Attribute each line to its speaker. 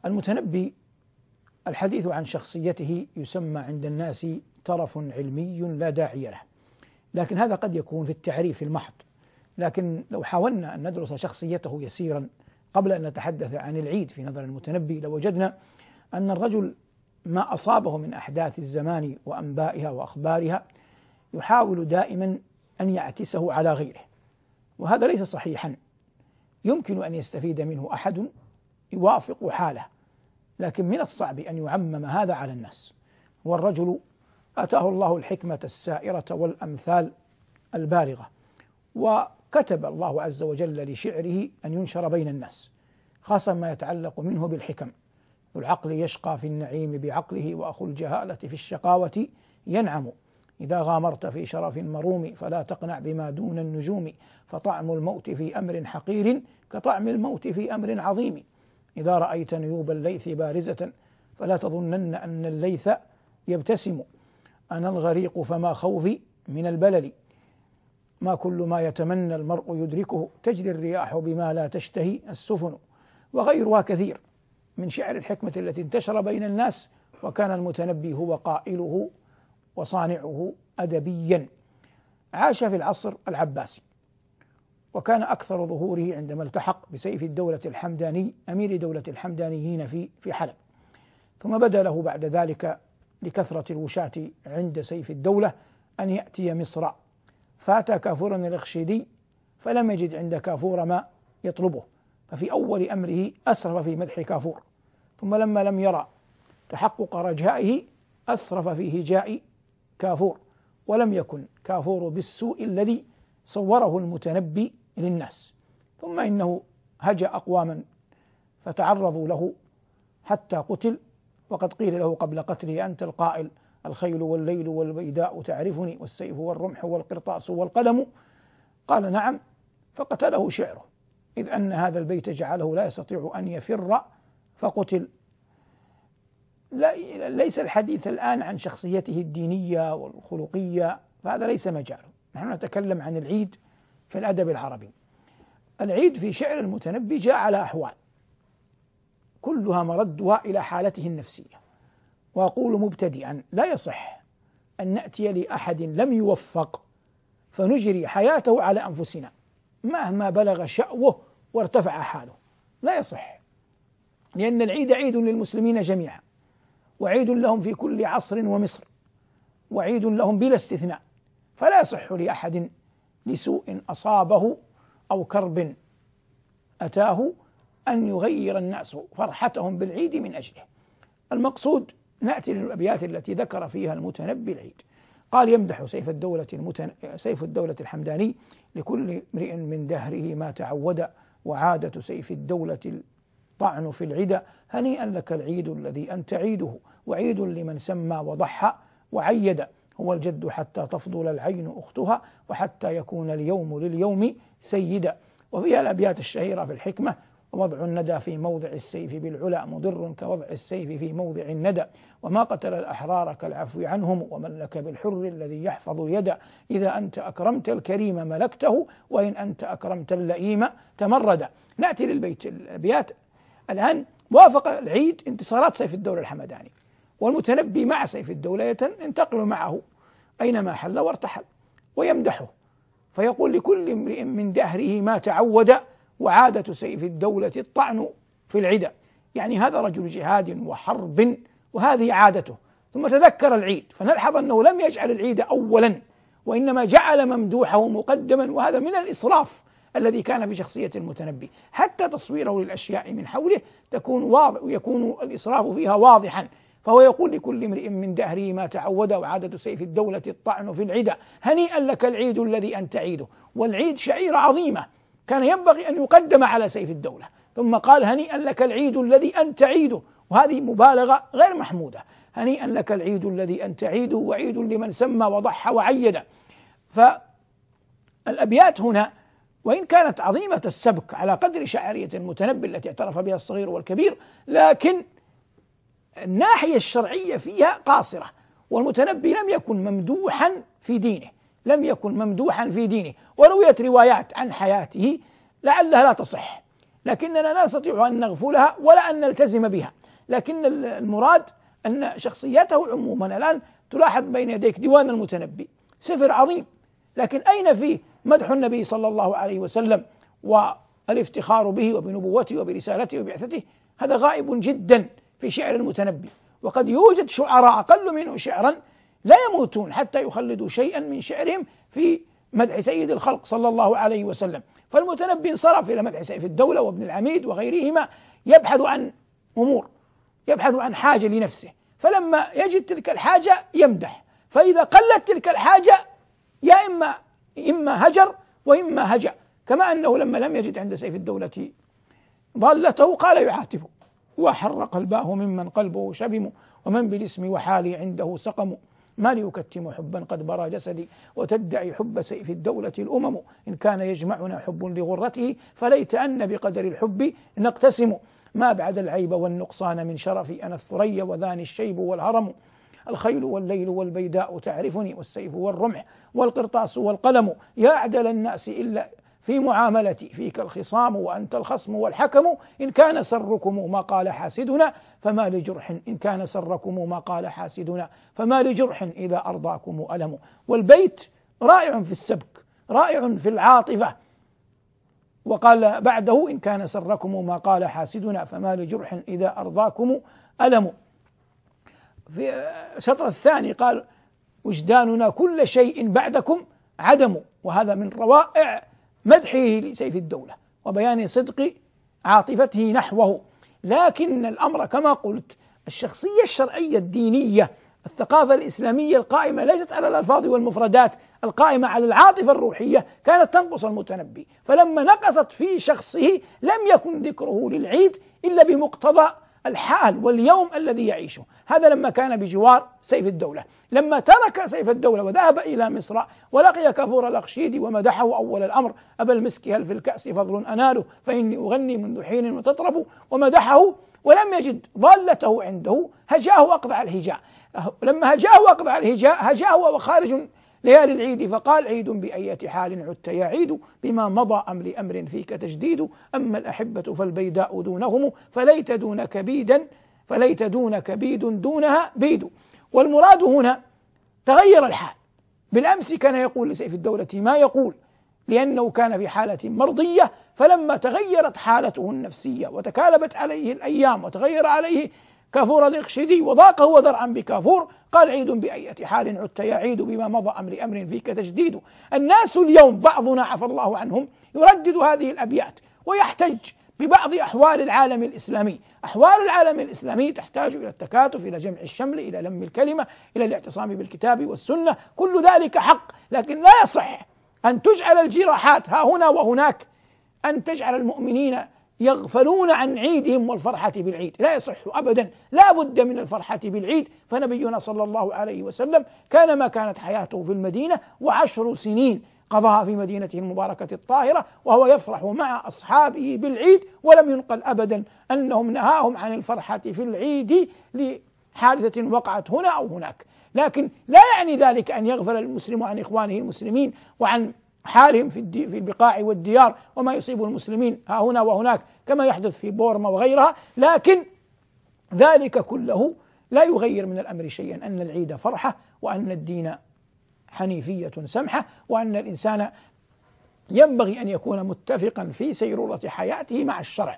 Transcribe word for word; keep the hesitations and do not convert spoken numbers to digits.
Speaker 1: المتنبي الحديث عن شخصيته يسمى عند الناس ترف علمي لا داعي له، لكن هذا قد يكون في التعريف المحض. لكن لو حاولنا أن ندرس شخصيته يسيرا قبل أن نتحدث عن العيد في نظر المتنبي لوجدنا أن الرجل ما أصابه من أحداث الزمان وأنبائها وأخبارها يحاول دائما أن يعكسه على غيره، وهذا ليس صحيحا. يمكن أن يستفيد منه أحد يوافق حاله، لكن من الصعب أن يعمم هذا على الناس. والرجل آتاه الله الحكمة السائرة والأمثال البالغة، وكتب الله عز وجل لشعره أن ينشر بين الناس، خاصة ما يتعلق منه بالحكم. ذو العقل يشقى في النعيم بعقله، وأخو الجهالة في الشقاوة ينعم. إذا غامرت في شرف مروم فلا تقنع بما دون النجوم، فطعم الموت في أمر حقير كطعم الموت في أمر عظيم. إذا رأيت نيوب الليث بارزة فلا تظنن أن الليث يبتسم. أنا الغريق فما خوفي من البلل، ما كل ما يتمنى المرء يدركه، تجري الرياح بما لا تشتهي السفن. وغيرها كثير من شعر الحكمة التي انتشر بين الناس، وكان المتنبي هو قائله وصانعه أدبيا. عاش في العصر العباسي، وكان أكثر ظهوره عندما التحق بسيف الدولة الحمداني أمير دولة الحمدانيين في في حلب، ثم بدا له بعد ذلك لكثرة الوشاة عند سيف الدولة أن يأتي مصر، فأتى كافورا الإخشيدي فلم يجد عند كافور ما يطلبه، ففي أول أمره أسرف في مدح كافور، ثم لما لم يرى تحقق رجائه أسرف في هجاء كافور، ولم يكن كافور بالسوء الذي صوره المتنبي للناس. ثم إنه هجا أقواما فتعرضوا له حتى قتل، وقد قيل له قبل قتله أنت القائل الخيل والليل والبيداء تعرفني، والسيف والرمح والقرطاس والقلم، قال نعم، فقتله شعره، إذ أن هذا البيت جعله لا يستطيع أن يفر فقتل. لا ليس الحديث الآن عن شخصيته الدينية والخلقية، فهذا ليس مجاله. نحن نتكلم عن العيد في الأدب العربي. العيد في شعر المتنبي جاء على أحوال كلها مردها إلى حالته النفسية. وأقول مبتدئا لا يصح أن نأتي لأحد لم يوفق فنجري حياته على أنفسنا مهما بلغ شأوه وارتفع حاله، لا يصح، لأن العيد عيد للمسلمين جميعا، وعيد لهم في كل عصر ومصر، وعيد لهم بلا استثناء، فلا يصح لأحد لسوء أصابه أو كرب أتاه أن يغير الناس فرحتهم بالعيد من أجله. المقصود نأتي للأبيات التي ذكر فيها المتنبي العيد. قال يمدح سيف الدولة المتن... سيف الدولة الحمداني لكل امرئ من دهره ما تعود، وعادة سيف الدولة الطعن في العدا، هنيئا لك العيد الذي أنت عيده، وعيد لمن سمى وضحى وعيد، هو الجد حتى تفضل العين أختها، وحتى يكون اليوم لليوم سيدا. وفيها الأبيات الشهيرة في الحكمة: ووضع الندى في موضع السيف بالعلا مضر كوضع السيف في موضع الندى، وما قتل الأحرار كالعفو عنهم، ومن لك بالحر الذي يحفظ يدا، إذا أنت أكرمت الكريم ملكته، وإن أنت أكرمت اللئيم تمردا. نأتي للبيت الأبيات الآن. وافق العيد انتصارات سيف الدولة الحمداني، والمتنبي مع سيف الدولة ينتقل معه أينما حل وارتحل، ويمدحه فيقول لكل امرئ من دهره ما تعود، وعادة سيف الدولة الطعن في العدا، يعني هذا رجل جهاد وحرب وهذه عادته. ثم تذكر العيد، فنلحظ أنه لم يجعل العيد أولا، وإنما جعل ممدوحه مقدما، وهذا من الإسراف الذي كان في شخصية المتنبي، حتى تصويره للأشياء من حوله تكون واضح ويكون الإسراف فيها واضحا. فهو يقول لكل امرئ من دهره ما تعود، وعادة سيف الدولة الطعن في العدا، هنيئا لك العيد الذي أنت عيده. والعيد شعيرة عظيمة كان ينبغي أن يقدم على سيف الدولة، ثم قال هنيئا لك العيد الذي أنت عيده، وهذه مبالغة غير محمودة. هنيئا لك العيد الذي أنت عيده، وعيد لمن سمى وضحى وعيد. فالأبيات هنا وإن كانت عظيمة السبك على قدر شعرية المتنبي التي اعترف بها الصغير والكبير، لكن الناحية الشرعية فيها قاصرة. والمتنبي لم يكن ممدوحا في دينه، لم يكن ممدوحا في دينه، ورويت روايات عن حياته لعلها لا تصح، لكننا لا نستطيع أن نغفلها ولا أن نلتزم بها. لكن المراد أن شخصيته عموما الآن تلاحظ بين يديك ديوان المتنبي، سفر عظيم، لكن أين فيه مدح النبي صلى الله عليه وسلم والافتخار به وبنبوته وبرسالته وبعثته؟ هذا غائب جدا في شعر المتنبي. وقد يوجد شعراء أقل منه شعرا لا يموتون حتى يخلدوا شيئا من شعرهم في مدح سيد الخلق صلى الله عليه وسلم. فالمتنبي انصرف إلى مدح سيف الدولة وابن العميد وغيرهما، يبحث عن أمور، يبحث عن حاجة لنفسه، فلما يجد تلك الحاجة يمدح، فإذا قلت تلك الحاجة يا إما إما هجر وإما هجأ، كما أنه لما لم يجد عند سيف الدولة ضالته قال يعاتبه: وحر قلباه ممن قلبه شبم، ومن بالاسم وحالي عنده سقم، ما ليكتم حبا قد برى جسدي، وتدعي حب سيف الدولة الأمم، إن كان يجمعنا حب لغرته، فليت أن بقدر الحب نقتسم، ما بعد العيب والنقصان من شرفي، أنا الثريا وذاني الشيب والهرم، الخيل والليل والبيداء تعرفني، والسيف والرمح والقرطاس والقلم، يا أعدل الناس إلا في معاملتي، فيك الخصام وأنت الخصم والحكم، إن كان سركم ما قال حاسدنا، فما لجرح إن كان سركم ما قال حاسدنا، فما لجرح إذا أرضاكم ألم. والبيت رائع في السبك، رائع في العاطفة. وقال بعده: إن كان سركم ما قال حاسدنا، فما لجرح إذا أرضاكم ألم. في الشطر الثاني قال: وجداننا كل شيء بعدكم عدم. وهذا من روائع مدحه لسيف الدولة وبيان صدق عاطفته نحوه. لكن الأمر كما قلت، الشخصية الشرعية الدينية، الثقافة الإسلامية القائمة ليست على الألفاظ والمفردات، القائمة على العاطفة الروحية، كانت تنقص المتنبي. فلما نقصت في شخصه لم يكن ذكره للعيد إلا بمقتضى الحال واليوم الذي يعيشه. هذا لما كان بجوار سيف الدولة. لما ترك سيف الدولة وذهب إلى مصر ولقي كافور الأخشيدي ومدحه أول الأمر: أبا المسك هل في الكأس فضل أناله، فإني أغني منذ حين وتطرب، ومدحه، ولم يجد ضالته عنده، هجاه أقضع الهجاء. لما هجاه أقضع الهجاء هجاه وهو خارج ليالي العيد، فقال: عيد بأية حال عدت يا عيد، بما مضى أم لأمر فيك تجديد، أما الأحبة فالبيداء دونهم، فليت دونك بيدا فليت دونك بيد دونها بيد. والمراد هنا تغير الحال. بالأمس كان يقول لسيف الدولة ما يقول لأنه كان في حالة مرضية، فلما تغيرت حالته النفسية وتكالبت عليه الأيام وتغير عليه كافور الإخشيدي وضاقه وذرعا بكافور، قال: عيد بأية حال عدت يا عيد، بما مضى أمر أمر فيك تجديد. الناس اليوم بعضنا عفى الله عنهم يردد هذه الأبيات ويحتج ببعض أحوال العالم الإسلامي. أحوال العالم الإسلامي تحتاج إلى التكاتف، إلى جمع الشمل، إلى لم الكلمة، إلى الاعتصام بالكتاب والسنة، كل ذلك حق، لكن لا يصح أن تجعل الجراحات ها هنا وهناك، أن تجعل المؤمنين يغفلون عن عيدهم والفرحة بالعيد. لا يصح أبدا، لا بد من الفرحة بالعيد. فنبينا صلى الله عليه وسلم كان ما كانت حياته في المدينة وعشر سنين قضاها في مدينته المباركة الطاهرة وهو يفرح مع أصحابه بالعيد، ولم ينقل أبدا أنهم نهاهم عن الفرحة في العيد لحادثة وقعت هنا أو هناك. لكن لا يعني ذلك أن يغفل المسلم عن إخوانه المسلمين وعن حالهم في في البقاع والديار وما يصيب المسلمين ها هنا وهناك كما يحدث في بورما وغيرها، لكن ذلك كله لا يغير من الأمر شيئا، أن العيد فرحة، وأن الدين حنيفية سمحة، وأن الإنسان ينبغي أن يكون متفقا في سيرورة حياته مع الشرع.